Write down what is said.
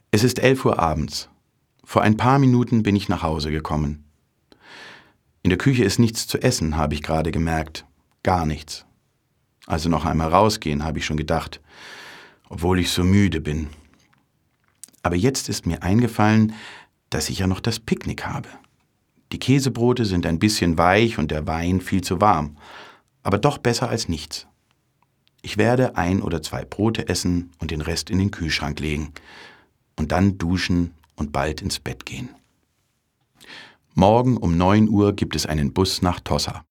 Es ist 11 Uhr abends. Vor ein paar Minuten bin ich nach Hause gekommen. In der Küche ist nichts zu essen, habe ich gerade gemerkt. Gar nichts. Also noch einmal rausgehen, habe ich schon gedacht, obwohl ich so müde bin. Aber jetzt ist mir eingefallen, dass ich ja noch das Picknick habe. Die Käsebrote sind ein bisschen weich und der Wein viel zu warm, aber doch besser als nichts. Ich werde 1 oder 2 Brote essen und den Rest in den Kühlschrank legen und dann duschen und bald ins Bett gehen. Morgen um 9 Uhr gibt es einen Bus nach Tossa.